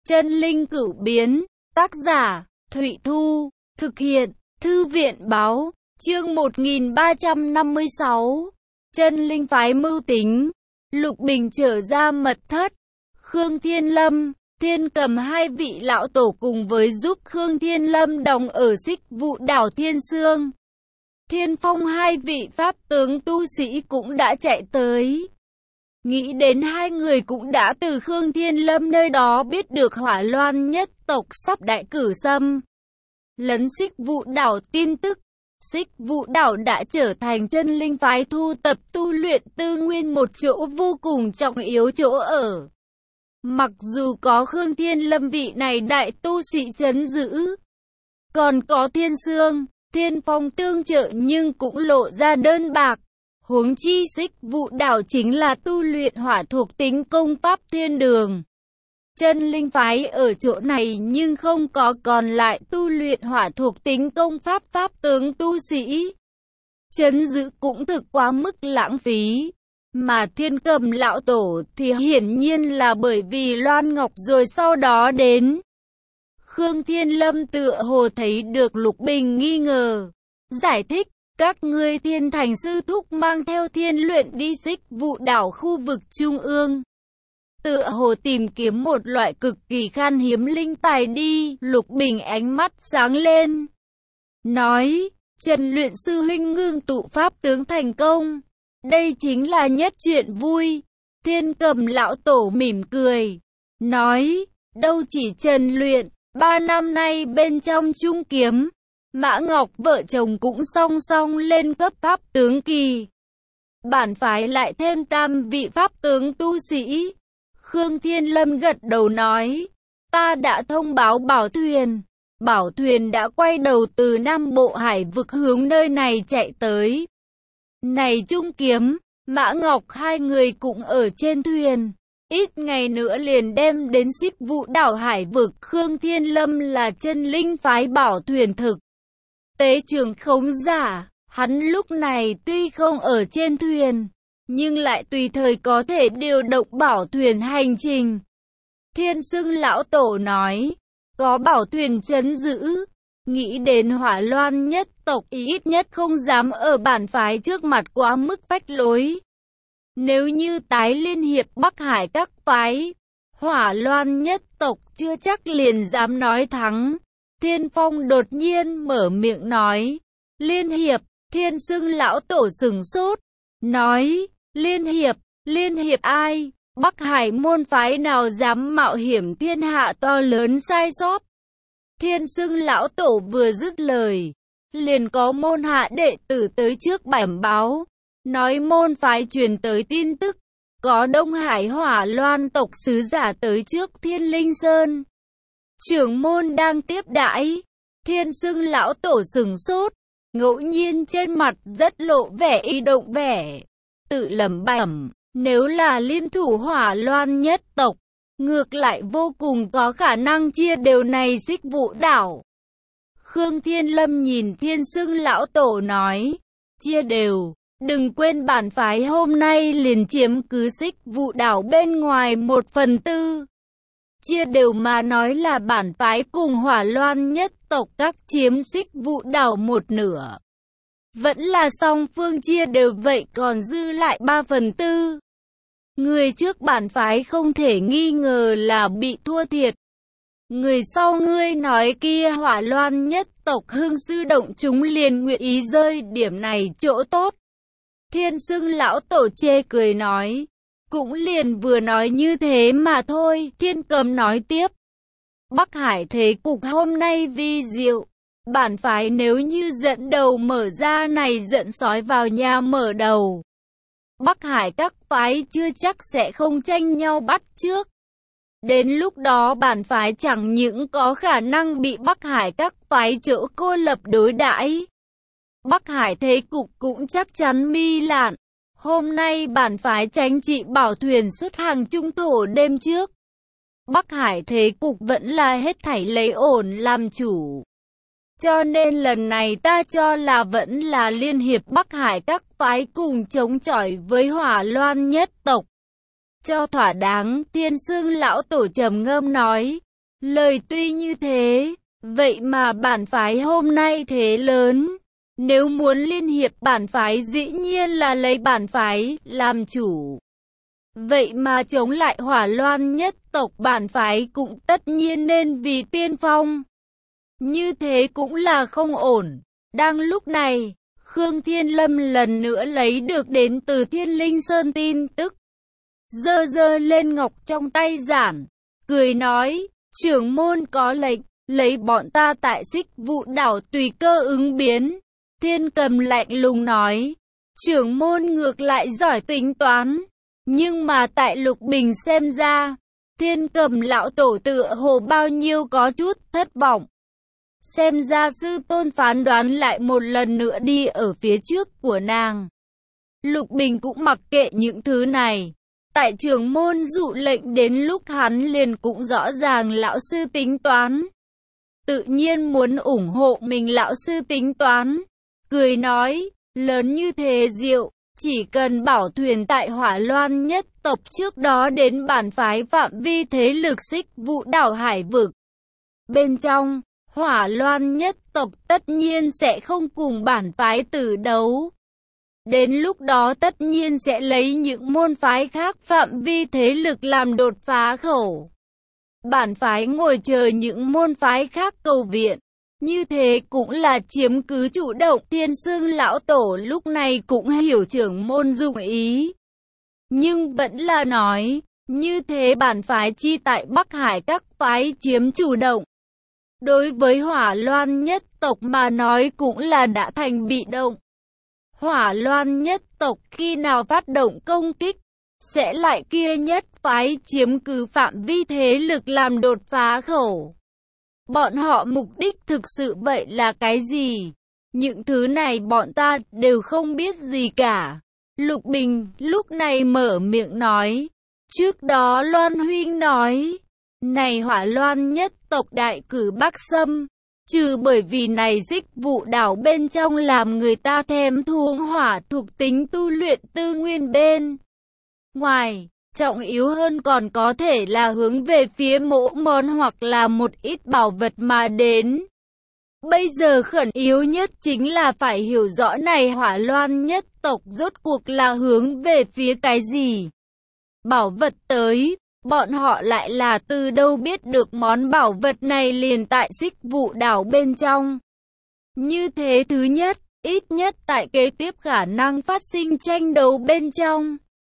Chân linh cửu biến, tác giả, Thụy Thu, thực hiện, Thư viện báo, chương 1356. Chân linh phái mưu tính, Lục Bình trở ra mật thất. Khương Thiên Lâm, Thiên Cầm hai vị lão tổ cùng với giúp Khương Thiên Lâm đồng ở Xích Vụ đảo Thiên Sương. Thiên Phong hai vị pháp tướng tu sĩ cũng đã chạy tới. Nghĩ đến hai người cũng đã từ Khương Thiên Lâm nơi đó biết được Hỏa Loan nhất tộc sắp đại cử xâm lấn Xích Vụ đảo tin tức. Xích Vụ đảo đã trở thành chân linh phái thu tập tu luyện tư nguyên một chỗ vô cùng trọng yếu chỗ ở. Mặc dù có Khương Thiên Lâm vị này đại tu sĩ trấn giữ, còn có Thiên Sương, Thiên Phong tương trợ nhưng cũng lộ ra đơn bạc. Huống chi Xích Vụ đảo chính là tu luyện hỏa thuộc tính công pháp thiên đường. Chân linh phái ở chỗ này nhưng không có còn lại tu luyện hỏa thuộc tính công pháp pháp tướng tu sĩ. Trấn giữ cũng thực quá mức lãng phí. Mà Thiên Cầm lão tổ thì hiển nhiên là bởi vì Loan Ngọc rồi sau đó đến. Khương Thiên Lâm tựa hồ thấy được Lục Bình nghi ngờ, giải thích. Các ngươi Thiên Thành sư thúc mang theo Thiên Luyện đi Xích Vụ đảo khu vực trung ương. Tựa hồ tìm kiếm một loại cực kỳ khan hiếm linh tài đi. Lục Bình ánh mắt sáng lên, nói, Trần luyện sư huynh ngưng tụ pháp tướng thành công. Đây chính là nhất chuyện vui. Thiên Cầm lão tổ mỉm cười, nói, đâu chỉ Trần luyện, 3 năm nay bên trong trung kiếm, Mã Ngọc vợ chồng cũng song song lên cấp pháp tướng kỳ. Bản phái lại thêm 3 vị pháp tướng tu sĩ. Khương Thiên Lâm gật đầu nói, ta đã thông báo Bảo thuyền đã quay đầu từ Nam Bộ Hải vực hướng nơi này chạy tới. Này Trung Kiếm, Mã Ngọc hai người cũng ở trên thuyền. Ít ngày nữa liền đem đến Xích Vụ đảo Hải vực. Khương Thiên Lâm là chân linh phái bảo thuyền thực tế trưởng khống giả. Hắn lúc này tuy không ở trên thuyền, nhưng lại tùy thời có thể điều động bảo thuyền hành trình. Thiên Sương lão tổ nói, có bảo thuyền trấn giữ, nghĩ đến Hỏa Loan nhất tộc ít nhất không dám ở bản phái trước mặt quá mức phách lối. Nếu như tái liên hiệp Bắc Hải các phái, Hỏa Loan nhất tộc chưa chắc liền dám nói thắng. Thiên Phong đột nhiên mở miệng nói, liên hiệp. Thiên Sương lão tổ sừng sốt, nói, liên hiệp ai? Bắc Hải môn phái nào dám mạo hiểm thiên hạ to lớn sai sót? Thiên Sương lão tổ vừa dứt lời, liền có môn hạ đệ tử tới trước bẩm báo, nói môn phái truyền tới tin tức, có Đông Hải Hỏa Loan tộc sứ giả tới trước Thiên Linh Sơn. Trưởng môn đang tiếp đãi. Thiên Sương lão tổ sừng sốt, ngẫu nhiên trên mặt rất lộ vẻ y động vẻ, tự lẩm bẩm, nếu là liên thủ Hỏa Loan nhất tộc, ngược lại vô cùng có khả năng chia đều này Xích Vụ đảo. Khương Thiên Lâm nhìn Thiên Sương lão tổ nói, chia đều, đừng quên bản phái hôm nay liền chiếm cứ Xích Vụ đảo bên ngoài 1/4. Chia đều mà nói là bản phái cùng Hỏa Loan nhất tộc các chiếm Xích Vụ đảo 1/2. Vẫn là song phương chia đều vậy còn dư lại 3/4. Người trước bản phái không thể nghi ngờ là bị thua thiệt. Người sau ngươi nói kia Hỏa Loan nhất tộc hưng sư động chúng liền nguyện ý rơi điểm này chỗ tốt. Thiên Sương lão tổ chê cười nói, cũng liền vừa nói như thế mà thôi. Thiên Cầm nói tiếp, Bắc Hải thế cục hôm nay vi diệu, bản phái nếu như dẫn đầu mở ra này dẫn sói vào nhà mở đầu, Bắc Hải các phái chưa chắc sẽ không tranh nhau bắt trước. Đến lúc đó bản phái chẳng những có khả năng bị Bắc Hải các phái chỗ cô lập đối đãi, Bắc Hải thế cục cũng chắc chắn mi lạn. Hôm nay bản phái tránh trị bảo thuyền xuất hàng trung thổ đêm trước. Bắc Hải thế cục vẫn là hết thảy lấy ổn làm chủ. Cho nên lần này ta cho là vẫn là liên hiệp Bắc Hải các phái cùng chống chọi với Hỏa Loan nhất tộc. Cho thỏa đáng. Thiên Sương lão tổ trầm ngâm nói, Lời tuy như thế, vậy mà bản phái hôm nay thế lớn. Nếu muốn liên hiệp bản phái dĩ nhiên là lấy bản phái làm chủ. Vậy mà chống lại Hỏa Loan nhất tộc bản phái cũng tất nhiên nên vì tiên phong. Như thế cũng là không ổn. Đang lúc này, Khương Thiên Lâm lần nữa lấy được đến từ Thiên Linh Sơn tin tức. Giơ giơ lên ngọc trong tay giản, cười nói, trưởng môn có lệnh, lấy bọn ta tại Xích Vụ đảo tùy cơ ứng biến. Thiên Cầm lạnh lùng nói, trưởng môn ngược lại giỏi tính toán. Nhưng mà tại Lục Bình xem ra, Thiên Cầm lão tổ tựa hồ bao nhiêu có chút thất vọng. Xem ra sư tôn phán đoán lại một lần nữa đi ở phía trước của nàng. Lục Bình cũng mặc kệ những thứ này. Tại trưởng môn dụ lệnh đến lúc hắn liền cũng rõ ràng lão sư tính toán. Tự nhiên muốn ủng hộ mình lão sư tính toán. Cười nói, lớn như thế diệu, chỉ cần bảo thuyền tại Hỏa Loan nhất tộc trước đó đến bản phái phạm vi thế lực Xích Vụ đảo hải vực. Bên trong, Hỏa Loan nhất tộc tất nhiên sẽ không cùng bản phái tử đấu. Đến lúc đó tất nhiên sẽ lấy những môn phái khác phạm vi thế lực làm đột phá khẩu. Bản phái ngồi chờ những môn phái khác cầu viện. Như thế cũng là chiếm cứ chủ động. Thiên Sương lão tổ lúc này cũng hiểu trưởng môn dụng ý. Nhưng vẫn là nói, như thế bản phái chi tại Bắc Hải các phái chiếm chủ động. Đối với Hỏa Loan nhất tộc mà nói cũng là đã thành bị động. Hỏa Loan nhất tộc khi nào phát động công kích, sẽ lại kia nhất phái chiếm cứ phạm vi thế lực làm đột phá khẩu. Bọn họ mục đích thực sự vậy là cái gì? Những thứ này bọn ta đều không biết gì cả. Lục Bình lúc này mở miệng nói. Trước đó Loan Huynh nói, này Hỏa Loan nhất tộc đại cử Bắc Xâm, trừ bởi vì này Xích Vụ đảo bên trong làm người ta thèm thuồng hỏa thuộc tính tu luyện tư nguyên bên ngoài, trọng yếu hơn còn có thể là hướng về phía mỗ món hoặc là một ít bảo vật mà đến. Bây giờ khẩn yếu nhất chính là phải hiểu rõ này Hỏa Loan nhất tộc rốt cuộc là hướng về phía cái gì. Bảo vật tới, bọn họ lại là từ đâu biết được món bảo vật này liền tại Xích Vụ đảo bên trong. Như thế thứ nhất, ít nhất tại kế tiếp khả năng phát sinh tranh đấu bên trong.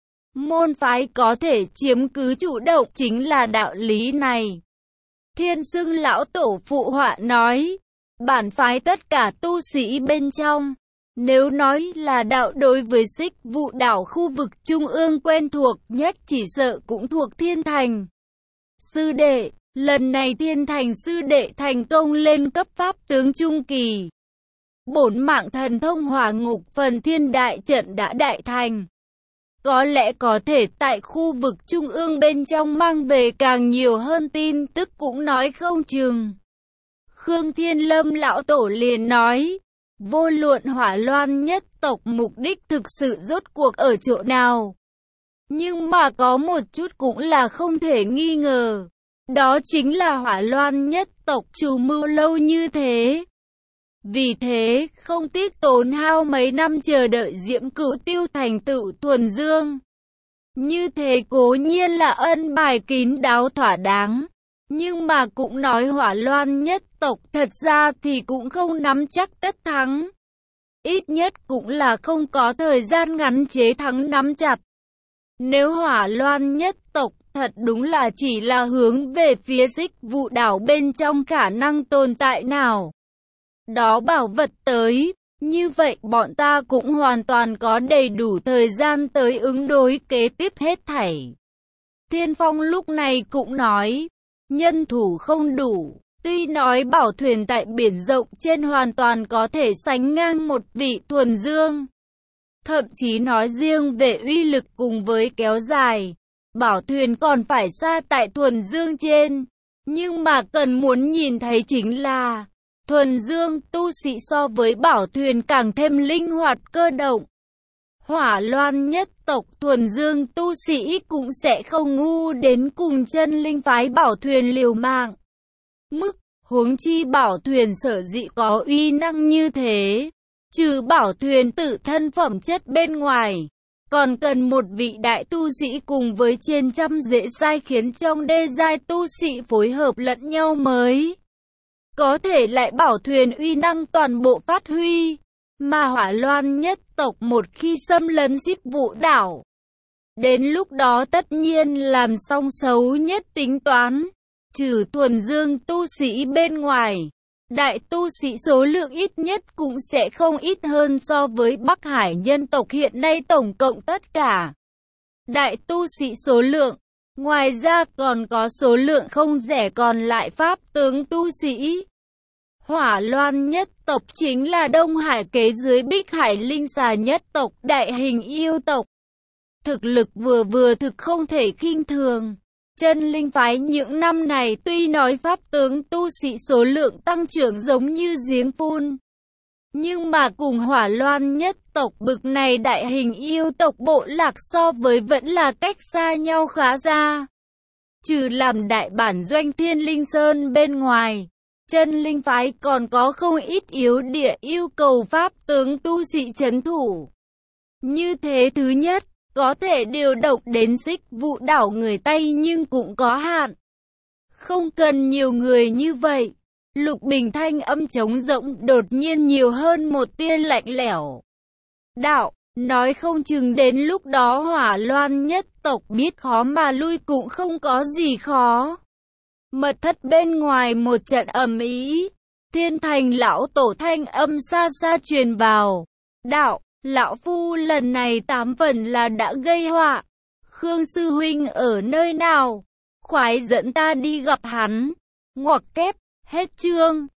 Môn phái có thể chiếm cứ chủ động chính là đạo lý này. Thiên Sương lão tổ phụ họa nói, bản phái tất cả tu sĩ bên trong. Nếu nói là đạo đối với Xích Vụ đảo khu vực trung ương quen thuộc nhất chỉ sợ cũng thuộc Thiên Thành. Sư đệ, lần này Thiên Thành sư đệ thành công lên cấp pháp tướng trung kỳ. Bổn mạng thần thông hỏa ngục phần thiên đại trận đã đại thành. Có lẽ có thể tại khu vực trung ương bên trong mang về càng nhiều hơn tin tức cũng nói không chừng. Khương Thiên Lâm lão tổ liền nói, vô luận Hỏa Loan nhất tộc mục đích thực sự rốt cuộc ở chỗ nào. Nhưng mà có một chút cũng là không thể nghi ngờ. Đó chính là Hỏa Loan nhất tộc chủ mưu lâu như thế. Vì thế, không tiếc tốn hao mấy năm chờ đợi Diễm Cửu Tiêu thành tựu thuần dương. Như thế cố nhiên là ân bài kín đáo thỏa đáng. Nhưng mà cũng nói Hỏa Loan nhất tộc thật ra thì cũng không nắm chắc tất thắng. Ít nhất cũng là không có thời gian ngắn chế thắng nắm chặt. Nếu Hỏa Loan nhất tộc thật đúng là chỉ là hướng về phía Xích Vụ đảo bên trong khả năng tồn tại nào đó bảo vật tới, như vậy bọn ta cũng hoàn toàn có đầy đủ thời gian tới ứng đối kế tiếp hết thảy. Thiên Phong lúc này cũng nói, nhân thủ không đủ, tuy nói bảo thuyền tại biển rộng trên hoàn toàn có thể sánh ngang một vị thuần dương. Thậm chí nói riêng về uy lực cùng với kéo dài, bảo thuyền còn phải xa tại thuần dương trên. Nhưng mà cần muốn nhìn thấy chính là thuần dương tu sĩ so với bảo thuyền càng thêm linh hoạt cơ động. Hỏa Loan nhất tộc thuần dương tu sĩ cũng sẽ không ngu đến cùng chân linh phái bảo thuyền liều mạng. mức, huống chi bảo thuyền sở dĩ có uy năng như thế. Trừ bảo thuyền tự thân phẩm chất bên ngoài, còn cần một vị đại tu sĩ cùng với trên trăm dễ sai khiến trong đê giai tu sĩ phối hợp lẫn nhau mới có thể lại bảo thuyền uy năng toàn bộ phát huy. Mà Hỏa Loan nhất tộc một khi xâm lấn Xích Vũ đảo, đến lúc đó tất nhiên làm xong xấu nhất tính toán. Trừ thuần dương tu sĩ bên ngoài, đại tu sĩ số lượng ít nhất cũng sẽ không ít hơn so với Bắc Hải nhân tộc hiện nay tổng cộng tất cả. Đại tu sĩ số lượng, ngoài ra còn có số lượng không rẻ còn lại pháp tướng tu sĩ. Hỏa Loan nhất tộc chính là Đông Hải kế dưới Bích Hải linh xà nhất tộc, đại hình yêu tộc. Thực lực vừa thực không thể khinh thường. Chân linh phái những năm này tuy nói pháp tướng tu sĩ số lượng tăng trưởng giống như giếng phun, nhưng mà cùng Hỏa Loan nhất tộc bực này đại hình yêu tộc bộ lạc so với vẫn là cách xa nhau khá xa. Trừ làm đại bản doanh Thiên Linh Sơn bên ngoài, chân linh phái còn có không ít yếu địa yêu cầu pháp tướng tu sĩ trấn thủ. Như thế thứ nhất, có thể điều động đến Xích Vũ đảo người Tây nhưng cũng có hạn. Không cần nhiều người như vậy. Lục Bình thanh âm trống rỗng đột nhiên nhiều hơn một tia lạnh lẽo. Đạo, nói không chừng đến lúc đó Hỏa Loan nhất tộc biết khó mà lui cũng không có gì khó. Mật thất bên ngoài một trận ầm ĩ, Thiên Thành lão tổ thanh âm xa xa truyền vào. Đạo, lão phu lần này 8 phần là đã gây họa. Khương sư huynh ở nơi nào? Khoái dẫn ta đi gặp hắn. Ngoặc kép, hết chương.